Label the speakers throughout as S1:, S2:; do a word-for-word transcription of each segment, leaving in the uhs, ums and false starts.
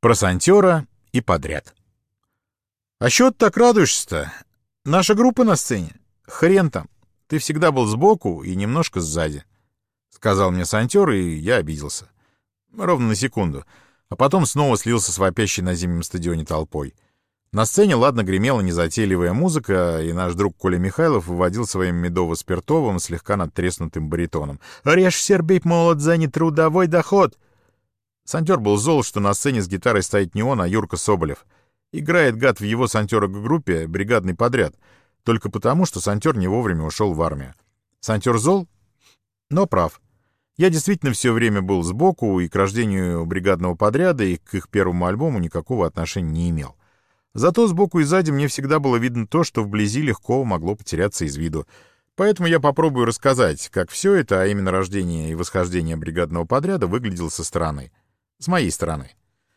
S1: Про сантера и подряд. «А чё ты так радуешься-то? Наша группа на сцене? Хрен там. Ты всегда был сбоку и немножко сзади», — сказал мне сантер, и я обиделся. Ровно на секунду. А потом снова слился с вопящей на зимнем стадионе толпой. На сцене ладно гремела незатейливая музыка, и наш друг Коля Михайлов выводил своим медово-спиртовым, слегка надтреснутым баритоном: «Режь, сербейп, молод, за нетрудовой доход!» Сантер был зол, что на сцене с гитарой стоит не он, а Юрка Соболев. Играет гад в его сантера-группе бригадный подряд, только потому, что сантер не вовремя ушел в армию. Сантер зол, но прав. Я действительно все время был сбоку и к рождению бригадного подряда, и к их первому альбому никакого отношения не имел. Зато сбоку и сзади мне всегда было видно то, что вблизи легко могло потеряться из виду. Поэтому я попробую рассказать, как все это, а именно рождение и восхождение бригадного подряда, выглядело со стороны. С моей стороны.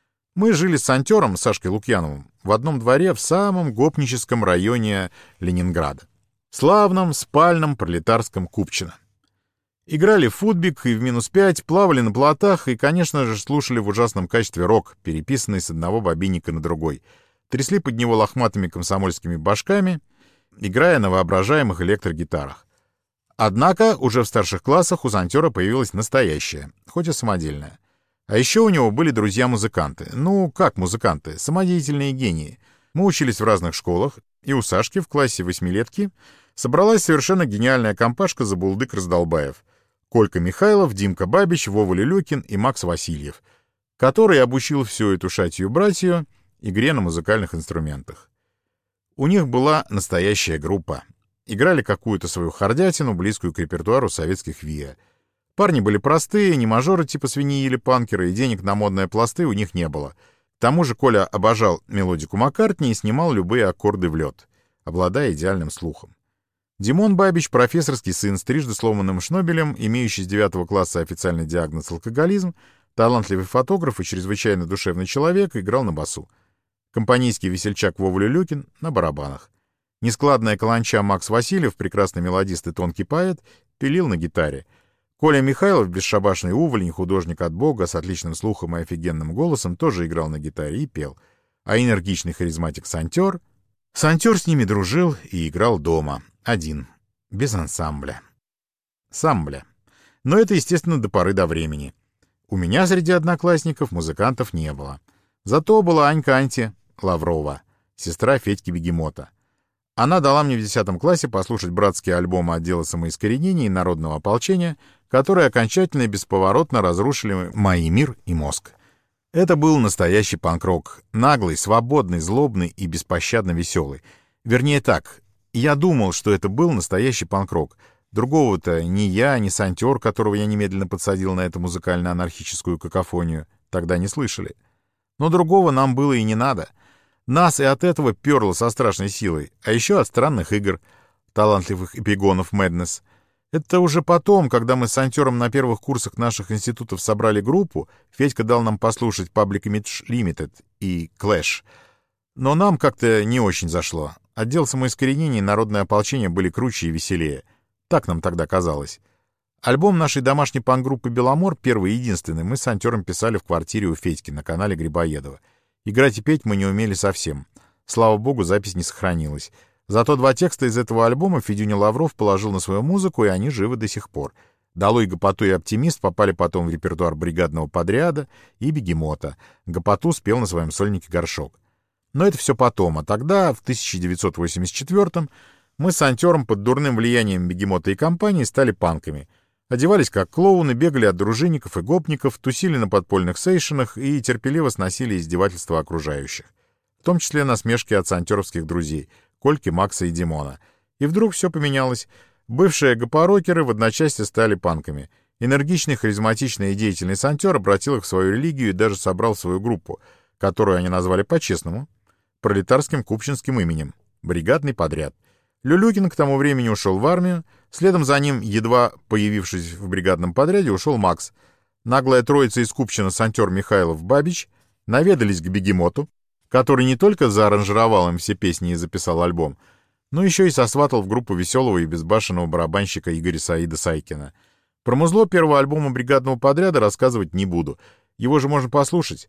S1: Мы жили с сантером, Сашкой Лукьяновым, в одном дворе в самом гопническом районе Ленинграда. Славном, спальном, пролетарском Купчино. Играли в футбик и в минус пять, плавали на плотах и, конечно же, слушали в ужасном качестве рок, переписанный с одного бобинника на другой. Трясли под него лохматыми комсомольскими башками, играя на воображаемых электрогитарах. Однако уже в старших классах у сантера появилась настоящая, хоть и самодельная. А еще у него были друзья-музыканты. Ну, как музыканты? Самодеятельные гении. Мы учились в разных школах, и у Сашки в классе восьмилетки собралась совершенно гениальная компашка забулдык-раздолбаев. Колька Михайлов, Димка Бабич, Вова Лилюкин и Макс Васильев, который обучил всю эту шатью-братью игре на музыкальных инструментах. У них была настоящая группа. Играли какую-то свою хардятину, близкую к репертуару советских ВИА. Парни были простые, не мажоры типа свиньи или панкеры, и денег на модные пласты у них не было. К тому же Коля обожал мелодику Маккартни и снимал любые аккорды в лед, обладая идеальным слухом. Димон Бабич, профессорский сын с трижды сломанным шнобелем, имеющий с девятого класса официальный диагноз алкоголизм, талантливый фотограф и чрезвычайно душевный человек, играл на басу. Компанейский весельчак Вова Лилюкин на барабанах. Нескладная каланча Макс Васильев, прекрасный мелодист и тонкий поэт, пилил на гитаре. Коля Михайлов, бесшабашный уволень, художник от бога, с отличным слухом и офигенным голосом, тоже играл на гитаре и пел. А энергичный харизматик сантер... Сантер с ними дружил и играл дома, один, без ансамбля. Самбля. Но это, естественно, до поры до времени. У меня среди одноклассников музыкантов не было. Зато была Анька Анти Лаврова, сестра Федьки Бегемота. Она дала мне в десятом классе послушать братские альбомы отдела самоискоренения и народного ополчения, которые окончательно и бесповоротно разрушили мой мир и мозг. Это был настоящий панк-рок, наглый, свободный, злобный и беспощадно веселый. Вернее так, я думал, что это был настоящий панк-рок. Другого-то ни я, ни сантер, которого я немедленно подсадил на эту музыкально-анархическую какофонию, тогда не слышали. Но другого нам было и не надо. Нас и от этого перло со страшной силой, а еще от странных игр, талантливых эпигонов Madness. Это уже потом, когда мы с сантером на первых курсах наших институтов собрали группу, Федька дал нам послушать Public Image Limited и Clash. Но нам как-то не очень зашло. Отдел самоискоренения и народное ополчение были круче и веселее. Так нам тогда казалось. Альбом нашей домашней панк-группы «Беломор», первый и единственный, мы с сантером писали в квартире у Федьки на канале Грибоедова. Играть и петь мы не умели совсем. Слава богу, запись не сохранилась. Зато два текста из этого альбома Федюня Лавров положил на свою музыку, и они живы до сих пор. «Долой Гопоту» и «Оптимист» попали потом в репертуар бригадного подряда и «Бегемота». Гопоту спел на своем сольнике Горшок. Но это все потом, а тогда, в тысяча девятьсот восемьдесят четвёртом, мы с сантером под дурным влиянием Бегемота и компании стали панками. Одевались как клоуны, бегали от дружинников и гопников, тусили на подпольных сейшенах и терпеливо сносили издевательства окружающих. В том числе насмешки от сантеровских друзей — Кольки, Макса и Димона. И вдруг все поменялось. Бывшие гопорокеры в одночасье стали панками. Энергичный, харизматичный и деятельный сантер обратил их в свою религию и даже собрал свою группу, которую они назвали по-честному — пролетарским купчинским именем — «Бригадный подряд». Лилюкин к тому времени ушел в армию, следом за ним, едва появившись в бригадном подряде, ушел Макс. Наглая троица из Купчино, сантер Михайлов, Бабич, наведались к Бегемоту, который не только зааранжировал им все песни и записал альбом, но еще и сосватал в группу веселого и безбашенного барабанщика Игоря Саида Сайкина. Про музло первого альбома бригадного подряда рассказывать не буду, его же можно послушать.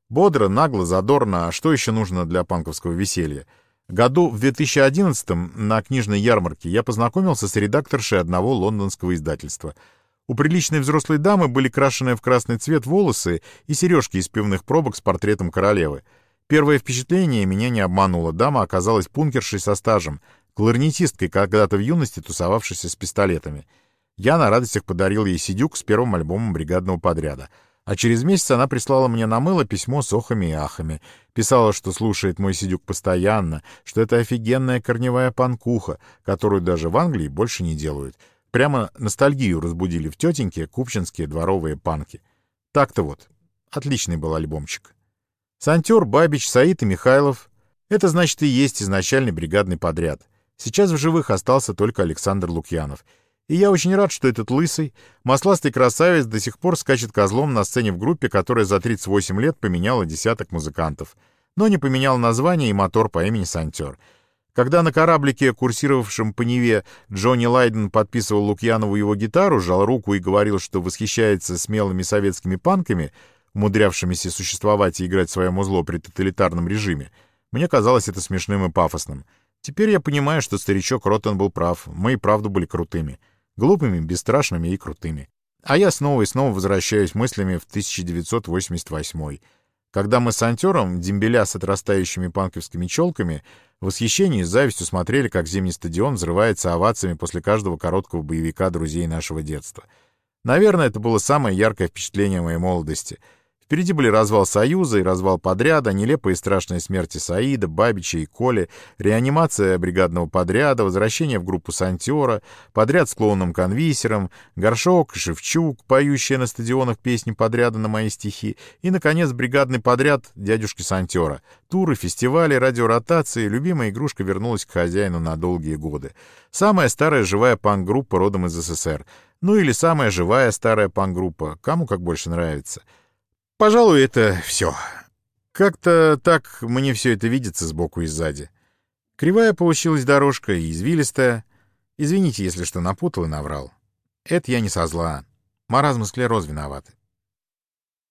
S1: Бодро, нагло, задорно, а что еще нужно для панковского веселья? Году в две тысячи одиннадцатом на книжной ярмарке я познакомился с редакторшей одного лондонского издательства. У приличной взрослой дамы были крашеные в красный цвет волосы и сережки из пивных пробок с портретом королевы. Первое впечатление меня не обмануло. Дама оказалась пункершей со стажем, кларнетисткой, когда-то в юности тусовавшейся с пистолетами. Я на радостях подарил ей сидюк с первым альбомом бригадного подряда. А через месяц она прислала мне на мыло письмо с охами и ахами. Писала, что слушает мой сидюк постоянно, что это офигенная корневая панкуха, которую даже в Англии больше не делают. Прямо ностальгию разбудили в тетеньке купчинские дворовые панки. Так-то вот. Отличный был альбомчик. Сантер, Бабич, Саид и Михайлов — это, значит, и есть изначальный бригадный подряд. Сейчас в живых остался только Александр Лукьянов. И я очень рад, что этот лысый, масластый красавец до сих пор скачет козлом на сцене в группе, которая за тридцать восемь лет поменяла десяток музыкантов, но не поменял название и мотор по имени Сантер. Когда на кораблике, курсировавшем по Неве, Джонни Лайден подписывал Лукьянову его гитару, жал руку и говорил, что восхищается смелыми советскими панками, умудрявшимися существовать и играть свое музло при тоталитарном режиме, мне казалось это смешным и пафосным. Теперь я понимаю, что старичок Роттен был прав, мы и правда были крутыми. Глупыми, бесстрашными и крутыми. А я снова и снова возвращаюсь мыслями в тысяча девятьсот восемьдесят восьмой. Когда мы с Сантером, дембеля с отрастающими панковскими челками, в восхищении и с завистью смотрели, как зимний стадион взрывается овациями после каждого короткого боевика друзей нашего детства. Наверное, это было самое яркое впечатление моей молодости. Впереди были развал Союза и развал подряда, нелепые и страшные смерти Саида, Бабича и Коли, реанимация бригадного подряда, возвращение в группу Сантера, подряд с клоуном-конвисером, Горшок, Шевчук, поющие на стадионах песни подряда на мои стихи, и, наконец, бригадный подряд дядюшки Сантера. Туры, фестивали, радиоротации, любимая игрушка вернулась к хозяину на долгие годы. Самая старая живая панк-группа родом из СССР. Ну или самая живая старая панк-группа, кому как больше нравится. Пожалуй, это все. Как-то так мне все это видится сбоку и сзади. Кривая получилась дорожка и извилистая. Извините, если что напутал и наврал. Это я не со зла. Маразм и склероз виноваты.